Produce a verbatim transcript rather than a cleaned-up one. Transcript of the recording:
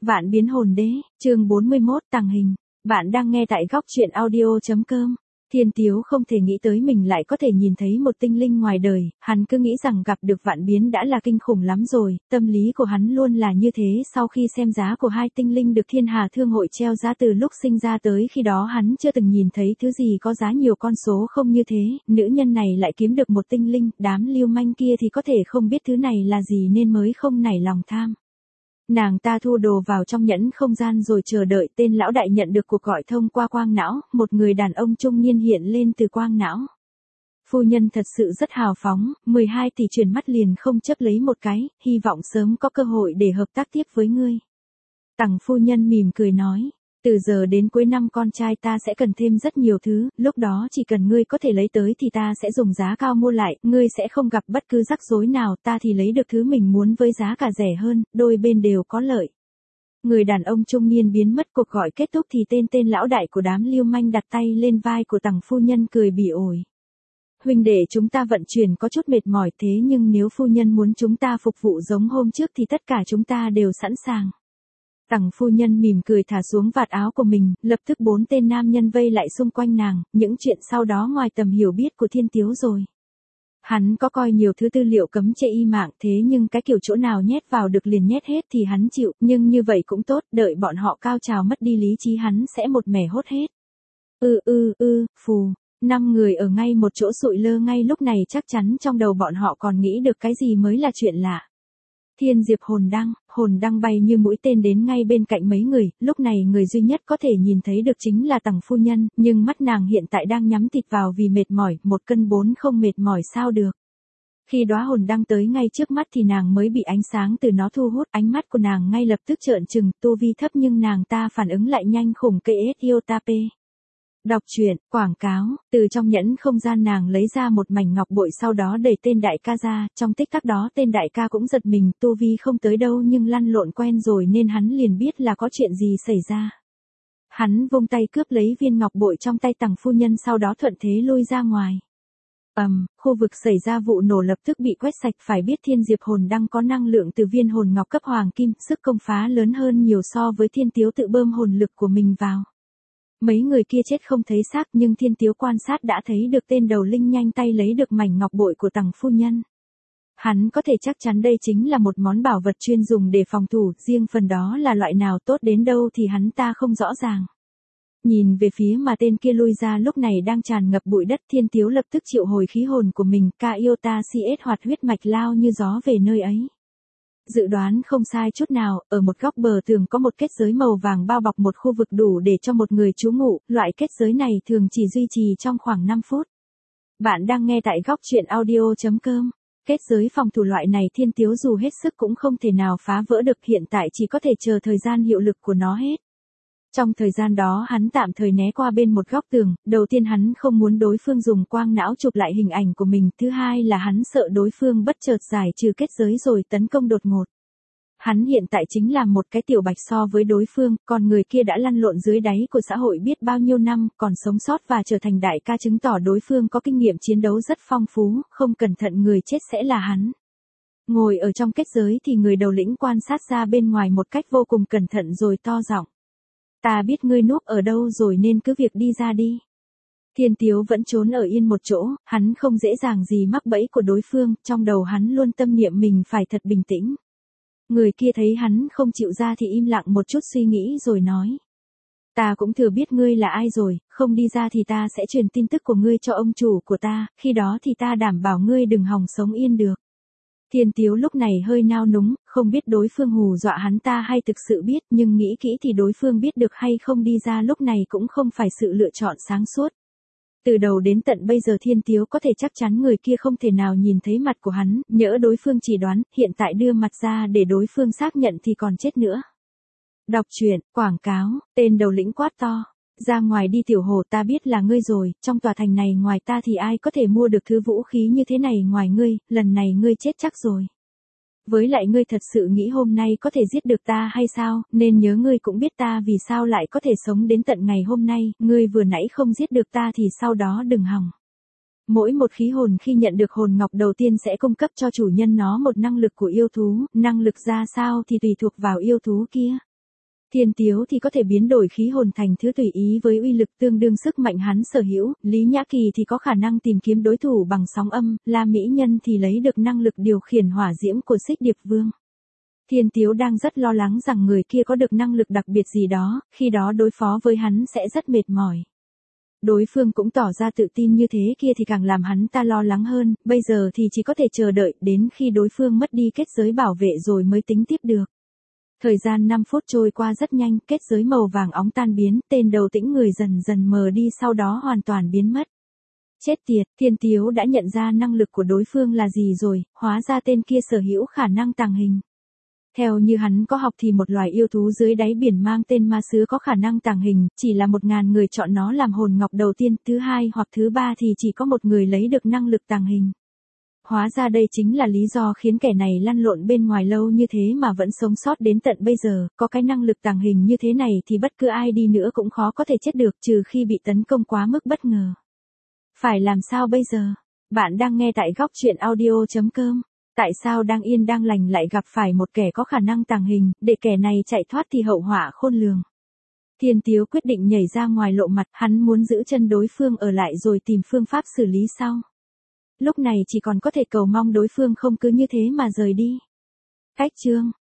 Vạn biến hồn đế, chương bốn mươi mốt tàng hình. Bạn đang nghe tại góc truyện audio.com. Thiên Tiếu không thể nghĩ tới mình lại có thể nhìn thấy một tinh linh ngoài đời, hắn cứ nghĩ rằng gặp được vạn biến đã là kinh khủng lắm rồi, tâm lý của hắn luôn là như thế. Sau khi xem giá của hai tinh linh được Thiên Hà Thương hội treo giá từ lúc sinh ra tới khi đó hắn chưa từng nhìn thấy thứ gì có giá nhiều con số không như thế, nữ nhân này lại kiếm được một tinh linh, đám lưu manh kia thì có thể không biết thứ này là gì nên mới không nảy lòng tham. Nàng ta thu đồ vào trong nhẫn không gian rồi chờ đợi tên lão đại nhận được cuộc gọi thông qua quang não, một người đàn ông trung niên hiện lên từ quang não. Phu nhân thật sự rất hào phóng, mười hai tỷ chuyển mắt liền không chấp lấy một cái, hy vọng sớm có cơ hội để hợp tác tiếp với ngươi. Tằng phu nhân mỉm cười nói, từ giờ đến cuối năm con trai ta sẽ cần thêm rất nhiều thứ, lúc đó chỉ cần ngươi có thể lấy tới thì ta sẽ dùng giá cao mua lại, ngươi sẽ không gặp bất cứ rắc rối nào, ta thì lấy được thứ mình muốn với giá cả rẻ hơn, đôi bên đều có lợi. Người đàn ông trung niên biến mất, cuộc gọi kết thúc thì tên tên lão đại của đám lưu manh đặt tay lên vai của Tằng phu nhân cười bỉ ổi. Huynh đệ chúng ta vận chuyển có chút mệt mỏi thế nhưng nếu phu nhân muốn chúng ta phục vụ giống hôm trước thì tất cả chúng ta đều sẵn sàng. Tằng phu nhân mỉm cười thả xuống vạt áo của mình, lập tức bốn tên nam nhân vây lại xung quanh nàng, những chuyện sau đó ngoài tầm hiểu biết của Thiên Tiếu rồi. Hắn có coi nhiều thứ tư liệu cấm chê y mạng thế nhưng cái kiểu chỗ nào nhét vào được liền nhét hết thì hắn chịu, nhưng như vậy cũng tốt, đợi bọn họ cao trào mất đi lý trí hắn sẽ một mẻ hốt hết. Ư ư ư, phù, năm người ở ngay một chỗ sụi lơ ngay lúc này chắc chắn trong đầu bọn họ còn nghĩ được cái gì mới là chuyện lạ. Thiên diệp hồn đăng, hồn đăng bay như mũi tên đến ngay bên cạnh mấy người, lúc này người duy nhất có thể nhìn thấy được chính là Tằng phu nhân, nhưng mắt nàng hiện tại đang nhắm tịt vào vì mệt mỏi, một cân bốn không mệt mỏi sao được. Khi đóa hồn đăng tới ngay trước mắt thì nàng mới bị ánh sáng từ nó thu hút, ánh mắt của nàng ngay lập tức trợn trừng, tu vi thấp nhưng nàng ta phản ứng lại nhanh khủng cây Etiotape. Đọc truyện, quảng cáo, từ trong nhẫn không gian nàng lấy ra một mảnh ngọc bội sau đó đẩy tên đại ca ra, trong tích tắc đó tên đại ca cũng giật mình, tu vi không tới đâu nhưng lăn lộn quen rồi nên hắn liền biết là có chuyện gì xảy ra. Hắn vung tay cướp lấy viên ngọc bội trong tay Tằng phu nhân sau đó thuận thế lui ra ngoài. Ầm, um, khu vực xảy ra vụ nổ lập tức bị quét sạch, phải biết thiên diệp hồn đăng có năng lượng từ viên hồn ngọc cấp hoàng kim, sức công phá lớn hơn nhiều so với Thiên Tiếu tự bơm hồn lực của mình vào. Mấy người kia chết không thấy xác nhưng Thiên Tiếu quan sát đã thấy được tên đầu linh nhanh tay lấy được mảnh ngọc bội của Tằng phu nhân. Hắn có thể chắc chắn đây chính là một món bảo vật chuyên dùng để phòng thủ, riêng phần đó là loại nào tốt đến đâu thì hắn ta không rõ ràng. Nhìn về phía mà tên kia lui ra lúc này đang tràn ngập bụi đất, Thiên Tiếu lập tức triệu hồi khí hồn của mình, ca iota cs hoạt huyết mạch lao như gió về nơi ấy. Dự đoán không sai chút nào, ở một góc bờ tường có một kết giới màu vàng bao bọc một khu vực đủ để cho một người trú ngụ, loại kết giới này thường chỉ duy trì trong khoảng năm phút. Bạn đang nghe tại góc truyện audio.com. Kết giới phòng thủ loại này Thiên Tiếu dù hết sức cũng không thể nào phá vỡ được, hiện tại chỉ có thể chờ thời gian hiệu lực của nó hết. Trong thời gian đó hắn tạm thời né qua bên một góc tường, đầu tiên hắn không muốn đối phương dùng quang não chụp lại hình ảnh của mình, thứ hai là hắn sợ đối phương bất chợt giải trừ kết giới rồi tấn công đột ngột. Hắn hiện tại chính là một cái tiểu bạch so với đối phương, còn người kia đã lăn lộn dưới đáy của xã hội biết bao nhiêu năm, còn sống sót và trở thành đại ca chứng tỏ đối phương có kinh nghiệm chiến đấu rất phong phú, không cẩn thận người chết sẽ là hắn. Ngồi ở trong kết giới thì người đầu lĩnh quan sát ra bên ngoài một cách vô cùng cẩn thận rồi to giọng. Ta biết ngươi núp ở đâu rồi nên cứ việc đi ra đi. Thiên Tiếu vẫn trốn ở yên một chỗ, hắn không dễ dàng gì mắc bẫy của đối phương, trong đầu hắn luôn tâm niệm mình phải thật bình tĩnh. Người kia thấy hắn không chịu ra thì im lặng một chút suy nghĩ rồi nói. Ta cũng thừa biết ngươi là ai rồi, không đi ra thì ta sẽ truyền tin tức của ngươi cho ông chủ của ta, khi đó thì ta đảm bảo ngươi đừng hòng sống yên được. Thiên Tiếu lúc này hơi nao núng, không biết đối phương hù dọa hắn ta hay thực sự biết, nhưng nghĩ kỹ thì đối phương biết được hay không đi ra lúc này cũng không phải sự lựa chọn sáng suốt. Từ đầu đến tận bây giờ Thiên Tiếu có thể chắc chắn người kia không thể nào nhìn thấy mặt của hắn, nhỡ đối phương chỉ đoán, hiện tại đưa mặt ra để đối phương xác nhận thì còn chết nữa. Đọc truyện, quảng cáo, tên đầu lĩnh quát to. Ra ngoài đi tiểu hồ, ta biết là ngươi rồi, trong tòa thành này ngoài ta thì ai có thể mua được thứ vũ khí như thế này ngoài ngươi, lần này ngươi chết chắc rồi. Với lại ngươi thật sự nghĩ hôm nay có thể giết được ta hay sao, nên nhớ ngươi cũng biết ta vì sao lại có thể sống đến tận ngày hôm nay, ngươi vừa nãy không giết được ta thì sau đó đừng hòng. Mỗi một khí hồn khi nhận được hồn ngọc đầu tiên sẽ cung cấp cho chủ nhân nó một năng lực của yêu thú, năng lực ra sao thì tùy thuộc vào yêu thú kia. Thiên Tiếu thì có thể biến đổi khí hồn thành thứ tùy ý với uy lực tương đương sức mạnh hắn sở hữu, Lý Nhã Kỳ thì có khả năng tìm kiếm đối thủ bằng sóng âm, La Mỹ Nhân thì lấy được năng lực điều khiển hỏa diễm của Xích Điệp Vương. Thiên Tiếu đang rất lo lắng rằng người kia có được năng lực đặc biệt gì đó, khi đó đối phó với hắn sẽ rất mệt mỏi. Đối phương cũng tỏ ra tự tin như thế kia thì càng làm hắn ta lo lắng hơn, bây giờ thì chỉ có thể chờ đợi đến khi đối phương mất đi kết giới bảo vệ rồi mới tính tiếp được. Thời gian năm phút trôi qua rất nhanh, kết giới màu vàng óng tan biến, tên đầu tĩnh người dần dần mờ đi sau đó hoàn toàn biến mất. Chết tiệt, Thiên Tiếu đã nhận ra năng lực của đối phương là gì rồi, hóa ra tên kia sở hữu khả năng tàng hình. Theo như hắn có học thì một loài yêu thú dưới đáy biển mang tên ma sứ có khả năng tàng hình, chỉ là một ngàn người chọn nó làm hồn ngọc đầu tiên, thứ hai hoặc thứ ba thì chỉ có một người lấy được năng lực tàng hình. Hóa ra đây chính là lý do khiến kẻ này lăn lộn bên ngoài lâu như thế mà vẫn sống sót đến tận bây giờ, có cái năng lực tàng hình như thế này thì bất cứ ai đi nữa cũng khó có thể chết được trừ khi bị tấn công quá mức bất ngờ. Phải làm sao bây giờ? Bạn đang nghe tại góc truyện audio chấm com. Tại sao đang yên đang lành lại gặp phải một kẻ có khả năng tàng hình, để kẻ này chạy thoát thì hậu họa khôn lường. Thiên Tiếu quyết định nhảy ra ngoài lộ mặt, hắn muốn giữ chân đối phương ở lại rồi tìm phương pháp xử lý sau. Lúc này chỉ còn có thể cầu mong đối phương không cứ như thế mà rời đi. Cách chương